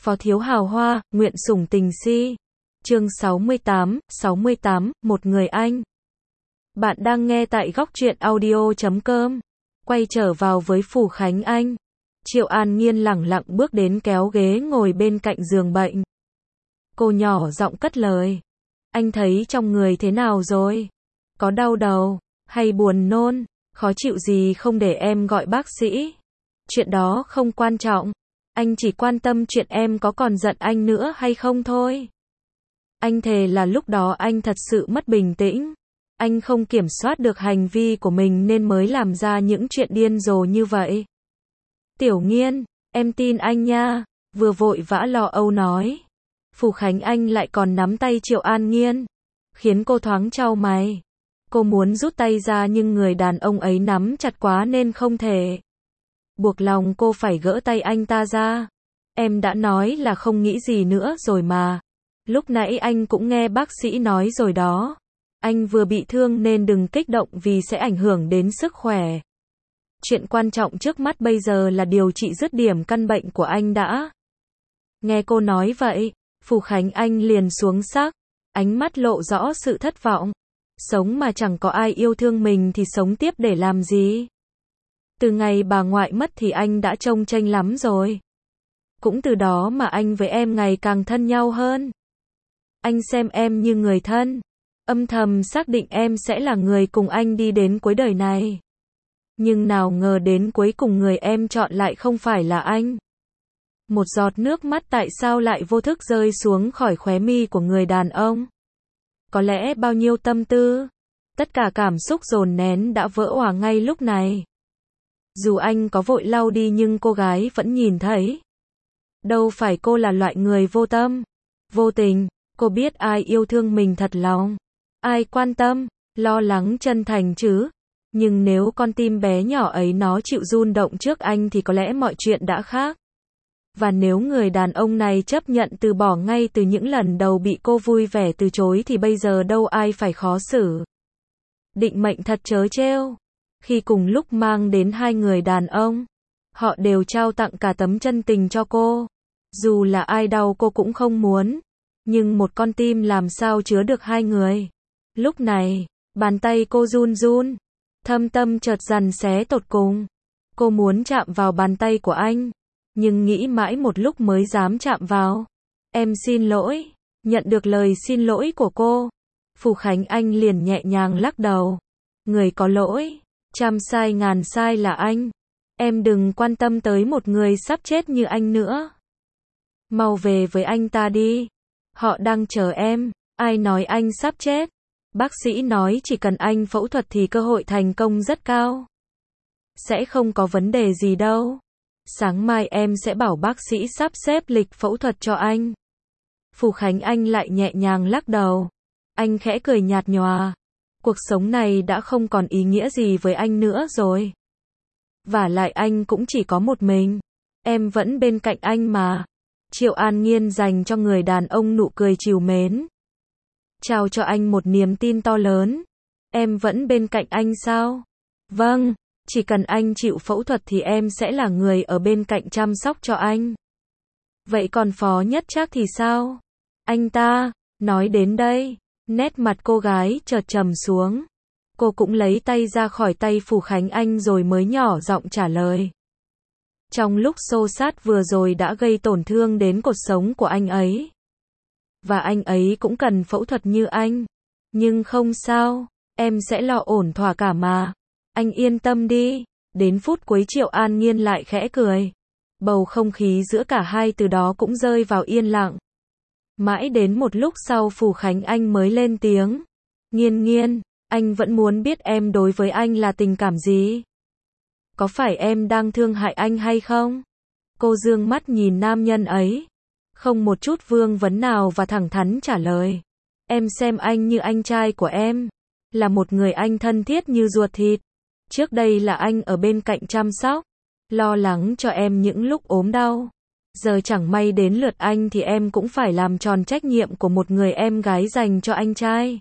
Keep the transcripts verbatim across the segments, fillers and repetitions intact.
Phó thiếu hào hoa, nguyện sủng tình si. Chương sáu mươi tám, sáu mươi tám, một người anh. Bạn đang nghe tại góc truyện audio chấm com. Quay trở vào với Phủ Khánh Anh. Triệu An Nhiên lẳng lặng bước đến kéo ghế ngồi bên cạnh giường bệnh. Cô nhỏ giọng cất lời. Anh thấy trong người thế nào rồi? Có đau đầu, hay buồn nôn, khó chịu gì không để em gọi bác sĩ? Chuyện đó không quan trọng. Anh chỉ quan tâm chuyện em có còn giận anh nữa hay không thôi. Anh thề là lúc đó anh thật sự mất bình tĩnh. Anh không kiểm soát được hành vi của mình nên mới làm ra những chuyện điên rồ như vậy. Tiểu Nghiên, em tin anh nha, vừa vội vã lo âu nói. Phủ Khánh Anh lại còn nắm tay Triệu An Nhiên, khiến cô thoáng chau mày. Cô muốn rút tay ra nhưng người đàn ông ấy nắm chặt quá nên không thể. Buộc lòng cô phải gỡ tay anh ta ra. Em đã nói là không nghĩ gì nữa rồi mà. Lúc nãy anh cũng nghe bác sĩ nói rồi đó. Anh vừa bị thương nên đừng kích động vì sẽ ảnh hưởng đến sức khỏe. Chuyện quan trọng trước mắt bây giờ là điều trị dứt điểm căn bệnh của anh đã. Nghe cô nói vậy, Phủ Khánh Anh liền xuống sắc, ánh mắt lộ rõ sự thất vọng. Sống mà chẳng có ai yêu thương mình thì sống tiếp để làm gì? Từ ngày bà ngoại mất thì anh đã trông chênh lắm rồi. Cũng từ đó mà anh với em ngày càng thân nhau hơn. Anh xem em như người thân, âm thầm xác định em sẽ là người cùng anh đi đến cuối đời này. Nhưng nào ngờ đến cuối cùng người em chọn lại không phải là anh. Một giọt nước mắt tại sao lại vô thức rơi xuống khỏi khóe mi của người đàn ông. Có lẽ bao nhiêu tâm tư, tất cả cảm xúc dồn nén đã vỡ òa ngay lúc này. Dù anh có vội lau đi nhưng cô gái vẫn nhìn thấy. Đâu phải cô là loại người vô tâm, vô tình, cô biết ai yêu thương mình thật lòng, ai quan tâm, lo lắng chân thành chứ. Nhưng nếu con tim bé nhỏ ấy nó chịu run động trước anh thì có lẽ mọi chuyện đã khác. Và nếu người đàn ông này chấp nhận từ bỏ ngay từ những lần đầu bị cô vui vẻ từ chối thì bây giờ đâu ai phải khó xử. Định mệnh thật trớ trêu. Khi cùng lúc mang đến hai người đàn ông, họ đều trao tặng cả tấm chân tình cho cô. Dù là ai đau cô cũng không muốn. Nhưng một con tim làm sao chứa được hai người. Lúc này, bàn tay cô run run. Thâm tâm chợt giằng xé tột cùng. Cô muốn chạm vào bàn tay của anh. Nhưng nghĩ mãi một lúc mới dám chạm vào. Em xin lỗi. Nhận được lời xin lỗi của cô, Phủ Khánh Anh liền nhẹ nhàng lắc đầu. Người có lỗi, trăm sai ngàn sai là anh. Em đừng quan tâm tới một người sắp chết như anh nữa. Mau về với anh ta đi. Họ đang chờ em. Ai nói anh sắp chết? Bác sĩ nói chỉ cần anh phẫu thuật thì cơ hội thành công rất cao. Sẽ không có vấn đề gì đâu. Sáng mai em sẽ bảo bác sĩ sắp xếp lịch phẫu thuật cho anh. Phủ Khánh Anh lại nhẹ nhàng lắc đầu. Anh khẽ cười nhạt nhòa. Cuộc sống này đã không còn ý nghĩa gì với anh nữa rồi. Vả lại anh cũng chỉ có một mình. Em vẫn bên cạnh anh mà. Triệu An Nhiên dành cho người đàn ông nụ cười trìu mến. Trao cho anh một niềm tin to lớn. Em vẫn bên cạnh anh sao? Vâng, chỉ cần anh chịu phẫu thuật thì em sẽ là người ở bên cạnh chăm sóc cho anh. Vậy còn Phó Nhất Trác thì sao? Anh ta, nói đến đây, nét mặt cô gái chợt trầm xuống. Cô cũng lấy tay ra khỏi tay Phủ Khánh Anh rồi mới nhỏ giọng trả lời. Trong lúc xô xát vừa rồi đã gây tổn thương đến cột sống của anh ấy. Và anh ấy cũng cần phẫu thuật như anh. Nhưng không sao, em sẽ lo ổn thỏa cả mà. Anh yên tâm đi. Đến phút cuối Triệu An Nhiên lại khẽ cười. Bầu không khí giữa cả hai từ đó cũng rơi vào yên lặng. Mãi đến một lúc sau Phủ Khánh Anh mới lên tiếng. Nghiên Nghiên, anh vẫn muốn biết em đối với anh là tình cảm gì? Có phải em đang thương hại anh hay không? Cô dương mắt nhìn nam nhân ấy. Không một chút vương vấn nào và thẳng thắn trả lời. Em xem anh như anh trai của em. Là một người anh thân thiết như ruột thịt. Trước đây là anh ở bên cạnh chăm sóc, lo lắng cho em những lúc ốm đau. Giờ chẳng may đến lượt anh thì em cũng phải làm tròn trách nhiệm của một người em gái dành cho anh trai.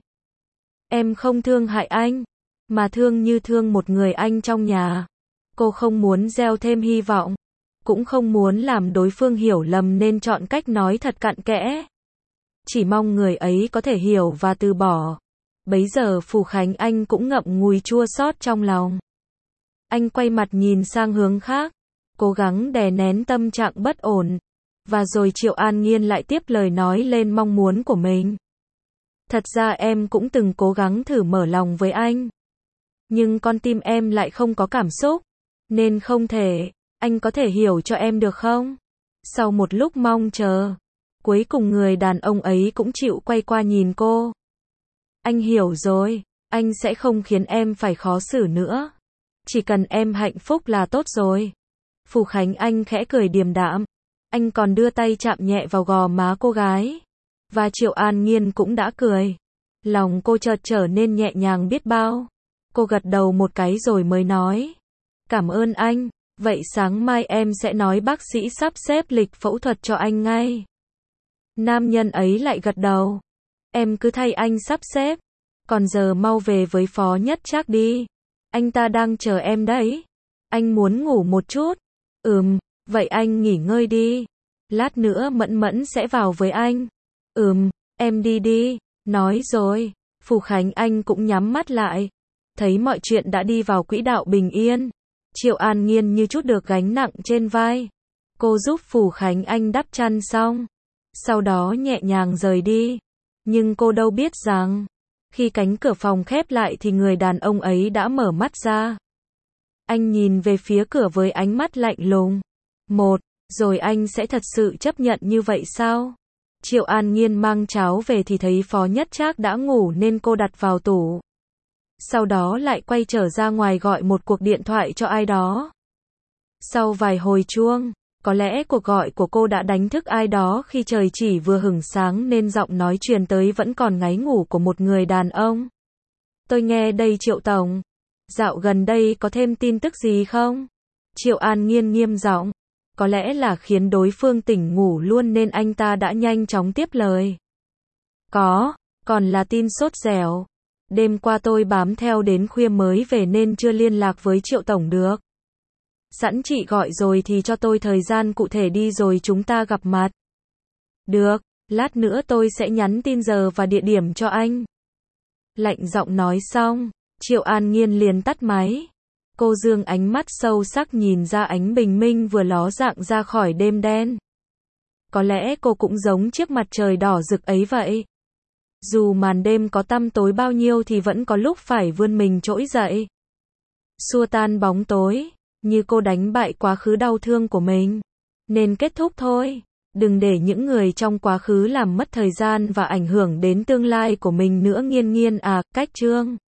Em không thương hại anh, mà thương như thương một người anh trong nhà. Cô không muốn gieo thêm hy vọng. cũng không muốn làm đối phương hiểu lầm nên chọn cách nói thật cặn kẽ. Chỉ mong người ấy có thể hiểu và từ bỏ. Bấy giờ Phù Khánh Anh cũng ngậm ngùi chua xót trong lòng. Anh quay mặt nhìn sang hướng khác, cố gắng đè nén tâm trạng bất ổn. Và rồi Triệu An Nhiên lại tiếp lời nói lên mong muốn của mình. Thật ra em cũng từng cố gắng thử mở lòng với anh. Nhưng con tim em lại không có cảm xúc. Nên không thể. Anh có thể hiểu cho em được không? Sau một lúc mong chờ, cuối cùng người đàn ông ấy cũng chịu quay qua nhìn cô. Anh hiểu rồi. Anh sẽ không khiến em phải khó xử nữa. Chỉ cần em hạnh phúc là tốt rồi. Phù Khánh Anh khẽ cười điềm đạm. Anh còn đưa tay chạm nhẹ vào gò má cô gái. Và Triệu An Nhiên cũng đã cười. Lòng cô chợt trở nên nhẹ nhàng biết bao. Cô gật đầu một cái rồi mới nói. Cảm ơn anh. Vậy sáng mai em sẽ nói bác sĩ sắp xếp lịch phẫu thuật cho anh ngay. Nam nhân ấy lại gật đầu. Em cứ thay anh sắp xếp. Còn giờ mau về với Phó Nhất Trác đi. Anh ta đang chờ em đấy. Anh muốn ngủ một chút. Ừm, vậy anh nghỉ ngơi đi. Lát nữa Mẫn Mẫn sẽ vào với anh. Ừm, em đi đi. Nói rồi, Phù Khánh Anh cũng nhắm mắt lại. Thấy mọi chuyện đã đi vào quỹ đạo bình yên. Triệu An Nhiên như chút được gánh nặng trên vai. Cô giúp Phù Khánh Anh đắp chăn xong. Sau đó nhẹ nhàng rời đi. Nhưng cô đâu biết rằng, khi cánh cửa phòng khép lại thì người đàn ông ấy đã mở mắt ra. Anh nhìn về phía cửa với ánh mắt lạnh lùng. Một, rồi anh sẽ thật sự chấp nhận như vậy sao? Triệu An Nhiên mang cháo về thì thấy Phó Nhất Trác đã ngủ nên cô đặt vào tủ. Sau đó lại quay trở ra ngoài gọi một cuộc điện thoại cho ai đó. Sau vài hồi chuông, có lẽ cuộc gọi của cô đã đánh thức ai đó khi trời chỉ vừa hửng sáng nên giọng nói truyền tới vẫn còn ngáy ngủ của một người đàn ông. Tôi nghe đây Triệu Tổng. Dạo gần đây có thêm tin tức gì không? Triệu An Nhiên nghiêm giọng. Có lẽ là khiến đối phương tỉnh ngủ luôn nên anh ta đã nhanh chóng tiếp lời. Có, còn là tin sốt dẻo. Đêm qua tôi bám theo đến khuya mới về nên chưa liên lạc với Triệu Tổng được. Sẵn chị gọi rồi thì cho tôi thời gian cụ thể đi rồi chúng ta gặp mặt. Được, lát nữa tôi sẽ nhắn tin giờ và địa điểm cho anh. Lạnh giọng nói xong, Triệu An Nhiên liền tắt máy. Cô dương ánh mắt sâu sắc nhìn ra ánh bình minh vừa ló dạng ra khỏi đêm đen. Có lẽ cô cũng giống chiếc mặt trời đỏ rực ấy vậy. Dù màn đêm có tăm tối bao nhiêu thì vẫn có lúc phải vươn mình trỗi dậy. Xua tan bóng tối, như cô đánh bại quá khứ đau thương của mình. Nên kết thúc thôi. Đừng để những người trong quá khứ làm mất thời gian và ảnh hưởng đến tương lai của mình nữa. Nghiên nghiên à, cách chương.